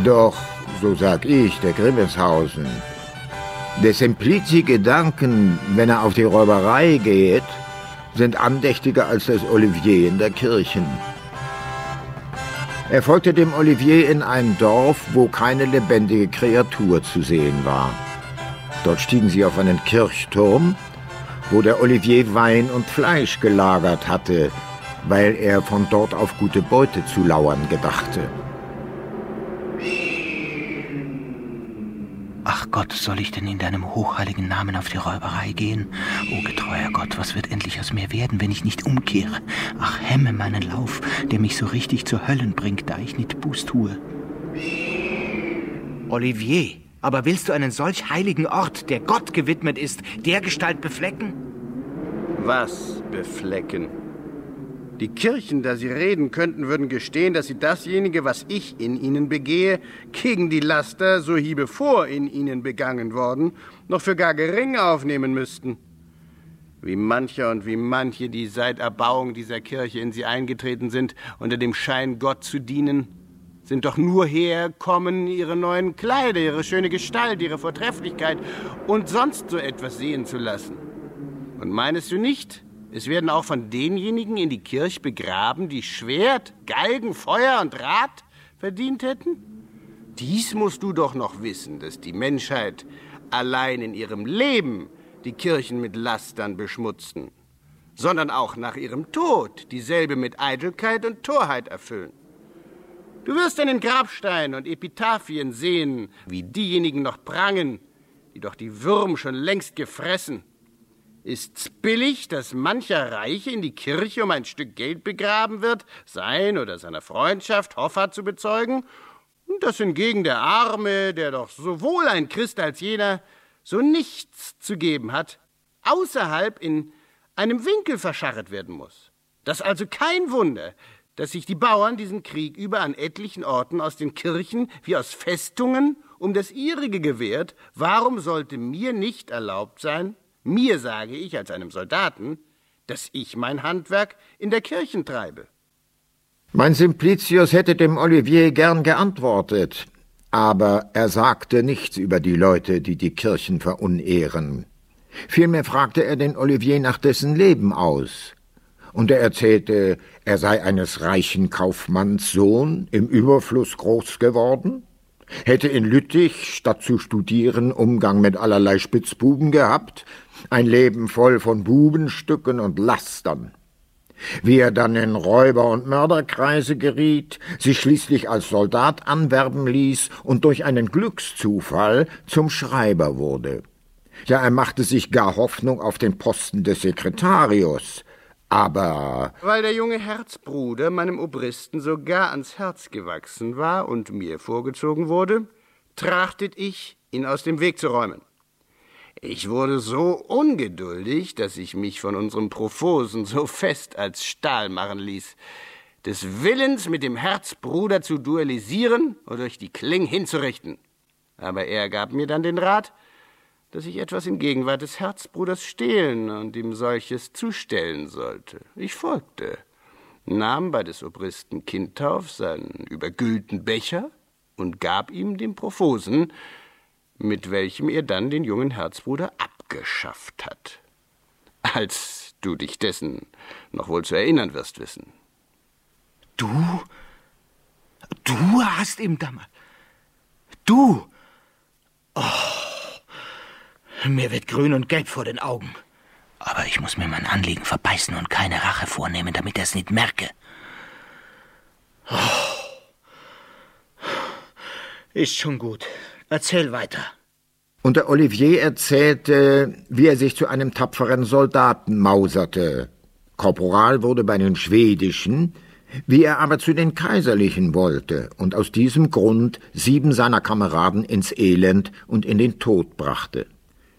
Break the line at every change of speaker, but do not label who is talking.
Doch, so sag ich, der Grimmelshausen, der Simplici-Gedanken, wenn er auf die Räuberei geht, sind andächtiger als das Olivier in der Kirchen. Er folgte dem Olivier in ein Dorf, wo keine lebendige Kreatur zu sehen war. Dort stiegen sie auf einen Kirchturm, wo der Olivier Wein und Fleisch gelagert hatte, weil er von dort auf gute Beute zu lauern gedachte.
Ach Gott, soll ich denn in deinem hochheiligen Namen auf die Räuberei gehen? O getreuer Gott, was wird endlich aus mir werden, wenn ich nicht umkehre? Ach, hemme meinen Lauf, der mich so richtig zur Höllen bringt, da ich nicht Buß tue.
Olivier, aber willst du einen solch heiligen Ort, der Gott gewidmet ist, dergestalt beflecken?
Was beflecken? Die Kirchen, da sie reden könnten, würden gestehen, dass sie dasjenige, was ich in ihnen begehe, gegen die Laster, so hiebevor in ihnen begangen worden, noch für gar gering aufnehmen müssten. Wie mancher und wie manche, die seit Erbauung dieser Kirche in sie eingetreten sind, unter dem Schein Gott zu dienen, sind doch nur herkommen, ihre neuen Kleider, ihre schöne Gestalt, ihre Vortrefflichkeit und sonst so etwas sehen zu lassen. Und meinest du nicht, es werden auch von denjenigen in die Kirche begraben, die Schwert, Galgen, Feuer und Rad verdient hätten? Dies musst du doch noch wissen, dass die Menschheit allein in ihrem Leben die Kirchen mit Lastern beschmutzten, sondern auch nach ihrem Tod dieselbe mit Eitelkeit und Torheit erfüllen. Du wirst an den Grabsteinen und Epitaphien sehen, wie diejenigen noch prangen, die doch die Würm schon längst gefressen. Ist's billig, dass mancher Reiche in die Kirche um ein Stück Geld begraben wird, sein oder seiner Freundschaft Hoffart zu bezeugen, und dass hingegen der Arme, der doch sowohl ein Christ als jener so nichts zu geben hat, außerhalb in einem Winkel verscharret werden muss? Das also kein Wunder, dass sich die Bauern diesen Krieg über an etlichen Orten aus den Kirchen wie aus Festungen um das ihrige gewehrt. Warum sollte mir nicht erlaubt sein, mir sage ich als einem Soldaten, dass ich mein Handwerk in der Kirche treibe?
Mein Simplicius hätte dem Olivier gern geantwortet, aber er sagte nichts über die Leute, die die Kirchen verunehren. Vielmehr fragte er den Olivier nach dessen Leben aus. Und er erzählte, er sei eines reichen Kaufmanns Sohn, im Überfluss groß geworden, hätte in Lüttich, statt zu studieren, Umgang mit allerlei Spitzbuben gehabt, ein Leben voll von Bubenstücken und Lastern. Wie er dann in Räuber- und Mörderkreise geriet, sich schließlich als Soldat anwerben ließ und durch einen Glückszufall zum Schreiber wurde. Ja, er machte sich gar Hoffnung auf den Posten des Sekretarius, aber...
Weil der junge Herzbruder meinem Obristen sogar ans Herz gewachsen war und mir vorgezogen wurde, trachtet ich, ihn aus dem Weg zu räumen. Ich wurde so ungeduldig, dass ich mich von unserem Profosen so fest als Stahl machen ließ, des Willens mit dem Herzbruder zu duellisieren und durch die Kling hinzurichten. Aber er gab mir dann den Rat, dass ich etwas in Gegenwart des Herzbruders stehlen und ihm solches zustellen sollte. Ich folgte, nahm bei des Obristen Kindtauf seinen übergüllten Becher und gab ihm den Profosen, mit welchem er dann den jungen Herzbruder abgeschafft hat. Als du dich dessen noch wohl zu erinnern wirst wissen.
Du hast ihm damals... Du! Oh, mir wird grün und gelb vor den Augen.
Aber ich muss mir mein Anliegen verbeißen und keine Rache vornehmen, damit er es nicht merke.
Ist schon gut. Erzähl weiter.
Und der Olivier erzählte, wie er sich zu einem tapferen Soldaten mauserte. Korporal wurde bei den Schwedischen, wie er aber zu den Kaiserlichen wollte und aus diesem Grund 7 seiner Kameraden ins Elend und in den Tod brachte.